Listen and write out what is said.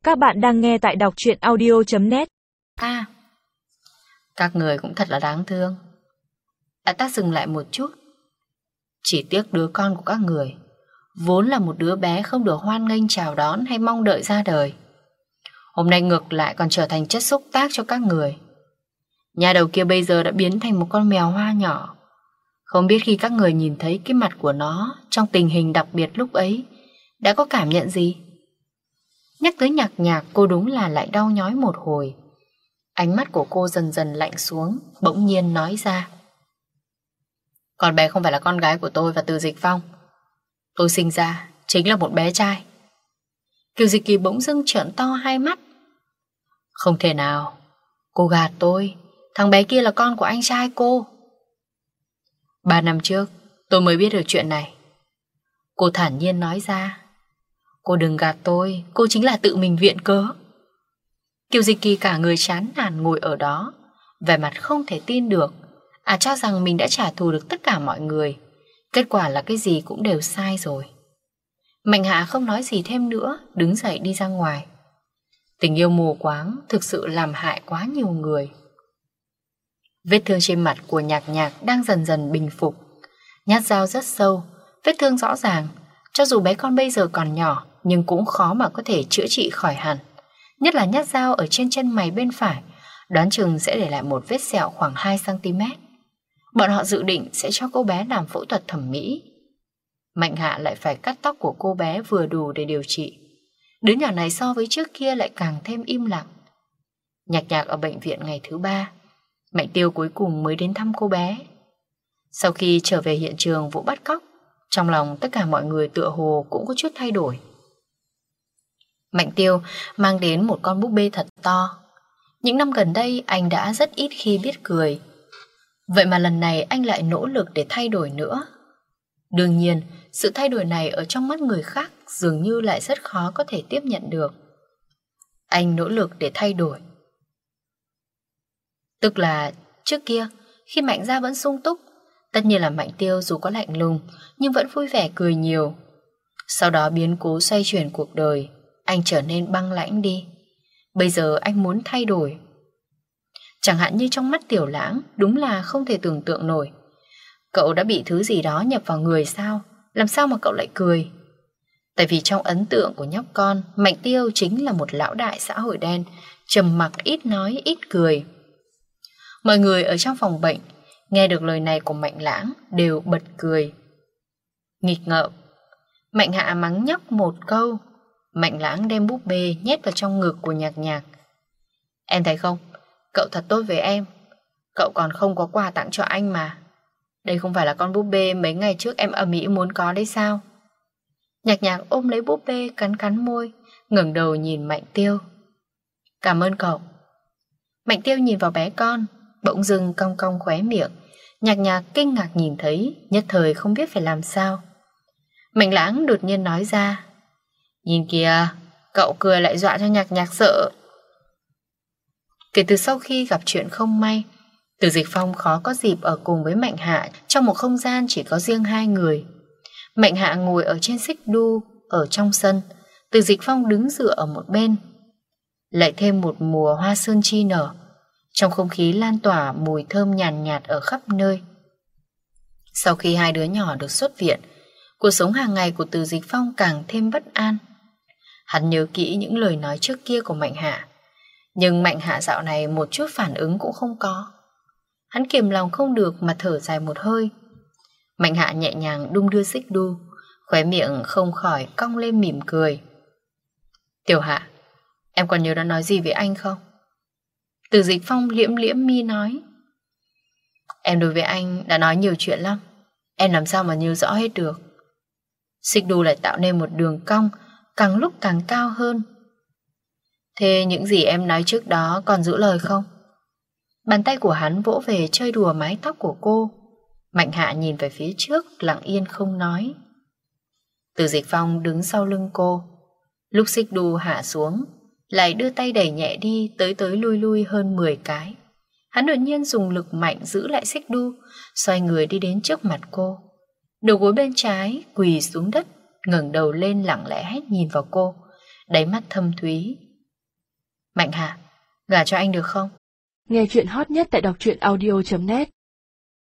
Các bạn đang nghe tại đọc truyện audio.net. Các người cũng thật là đáng thương. Ta dừng lại một chút. Chỉ tiếc đứa con của các người vốn là một đứa bé không được hoan nghênh chào đón hay mong đợi ra đời, hôm nay ngược lại còn trở thành chất xúc tác cho các người. Nhà đầu kia bây giờ đã biến thành một con mèo hoa nhỏ. Không biết khi các người nhìn thấy cái mặt của nó trong tình hình đặc biệt lúc ấy đã có cảm nhận gì? Nhắc tới Nhạc Nhạc, cô đúng là lại đau nhói một hồi. Ánh mắt của cô dần dần lạnh xuống, bỗng nhiên nói ra: con bé không phải là con gái của tôi và Từ Dịch Phong. Tôi sinh ra chính là một bé trai. Kiều Dịch Kỳ bỗng dưng trợn to hai mắt. Không thể nào, cô gạt tôi. Thằng bé kia là con của anh trai cô. 3 năm trước tôi mới biết được chuyện này. Cô thản nhiên nói ra. Cô đừng gạt tôi, cô chính là tự mình viện cớ. Kiều Dịch Kỳ cả người chán nản ngồi ở đó, vẻ mặt không thể tin được. Cho rằng mình đã trả thù được tất cả mọi người. Kết quả là cái gì cũng đều sai rồi. Mạnh Hạ không nói gì thêm nữa, đứng dậy đi ra ngoài. Tình yêu mù quáng thực sự làm hại quá nhiều người. Vết thương trên mặt của Nhạc Nhạc đang dần dần bình phục. Nhát dao rất sâu, vết thương rõ ràng. Cho dù bé con bây giờ còn nhỏ, nhưng cũng khó mà có thể chữa trị khỏi hẳn. Nhất là nhát dao ở trên chân mày bên phải, đoán chừng sẽ để lại một vết sẹo khoảng 2cm. Bọn họ dự định sẽ cho cô bé làm phẫu thuật thẩm mỹ. Mạnh Hạ lại phải cắt tóc của cô bé vừa đủ để điều trị. Đứa nhỏ này so với trước kia lại càng thêm im lặng. Nhạc Nhạc ở bệnh viện ngày thứ 3, Mạnh Tiêu cuối cùng mới đến thăm cô bé. Sau khi trở về hiện trường vụ bắt cóc, trong lòng tất cả mọi người tựa hồ cũng có chút thay đổi. Mạnh Tiêu mang đến một con búp bê thật to. Những năm gần đây anh đã rất ít khi biết cười. Vậy mà lần này anh lại nỗ lực để thay đổi nữa. Đương nhiên, sự thay đổi này ở trong mắt người khác dường như lại rất khó có thể tiếp nhận được. Anh nỗ lực để thay đổi. Tức là trước kia, khi Mạnh gia vẫn sung túc, tất nhiên là Mạnh Tiêu dù có lạnh lùng nhưng vẫn vui vẻ cười nhiều. Sau đó biến cố xoay chuyển cuộc đời, anh trở nên băng lãnh đi. Bây giờ anh muốn thay đổi. Chẳng hạn như trong mắt Tiểu Lãng, đúng là không thể tưởng tượng nổi. Cậu đã bị thứ gì đó nhập vào người sao? Làm sao mà cậu lại cười? Tại vì trong ấn tượng của nhóc con, Mạnh Tiêu chính là một lão đại xã hội đen, trầm mặc ít nói ít cười. Mọi người ở trong phòng bệnh nghe được lời này của Mạnh Lãng đều bật cười. Nghịch ngợm. Mạnh Hạ mắng nhóc một câu. Mạnh Lãng đem búp bê nhét vào trong ngực của Nhạc Nhạc. Em thấy không, cậu thật tốt với em. Cậu còn không có quà tặng cho anh mà. Đây không phải là con búp bê mấy ngày trước em ầm ĩ muốn có đấy sao? Nhạc Nhạc ôm lấy búp bê, cắn cắn môi, ngẩng đầu nhìn Mạnh Tiêu. Cảm ơn cậu. Mạnh Tiêu nhìn vào bé con, bỗng dưng cong cong khóe miệng. Nhạc Nhạc kinh ngạc nhìn thấy, nhất thời không biết phải làm sao. Mạnh Lãng đột nhiên nói ra. Nhìn kìa, cậu cười lại dọa cho Nhạc Nhạc sợ. Kể từ sau khi gặp chuyện không may, Từ Dịch Phong khó có dịp ở cùng với Mạnh Hạ trong một không gian chỉ có riêng hai người. Mạnh Hạ ngồi ở trên xích đu ở trong sân, Từ Dịch Phong đứng dựa ở một bên. Lại thêm một mùa hoa sơn chi nở, trong không khí lan tỏa mùi thơm nhàn nhạt ở khắp nơi. Sau khi hai đứa nhỏ được xuất viện, cuộc sống hàng ngày của Từ Dịch Phong càng thêm bất an. Hắn nhớ kỹ những lời nói trước kia của Mạnh Hạ, nhưng Mạnh Hạ dạo này một chút phản ứng cũng không có. Hắn kiềm lòng không được mà thở dài một hơi. Mạnh Hạ nhẹ nhàng đung đưa xích đu, khóe miệng không khỏi cong lên mỉm cười. Tiểu Hạ, em còn nhớ đã nói gì với anh không? Từ Dịch Phong liễm liễm mi nói. Em đối với anh đã nói nhiều chuyện lắm, em làm sao mà nhớ rõ hết được. Xích đu lại tạo nên một đường cong càng lúc càng cao hơn. Thế những gì em nói trước đó còn giữ lời không? Bàn tay của hắn vỗ về chơi đùa mái tóc của cô. Mạnh Hạ nhìn về phía trước, lặng yên không nói. Từ Dịch Phong đứng sau lưng cô. Lúc xích đu hạ xuống, lại đưa tay đẩy nhẹ đi, tới tới lui lui hơn 10 cái. Hắn đột nhiên dùng lực mạnh giữ lại xích đu, xoay người đi đến trước mặt cô. Đầu gối bên trái quỳ xuống đất, ngẩng đầu lên lặng lẽ nhìn vào cô, đáy mắt thâm thúy, Mạnh Hà, gả cho anh được không? Nghe chuyện hot nhất tại đọc truyện audio.net.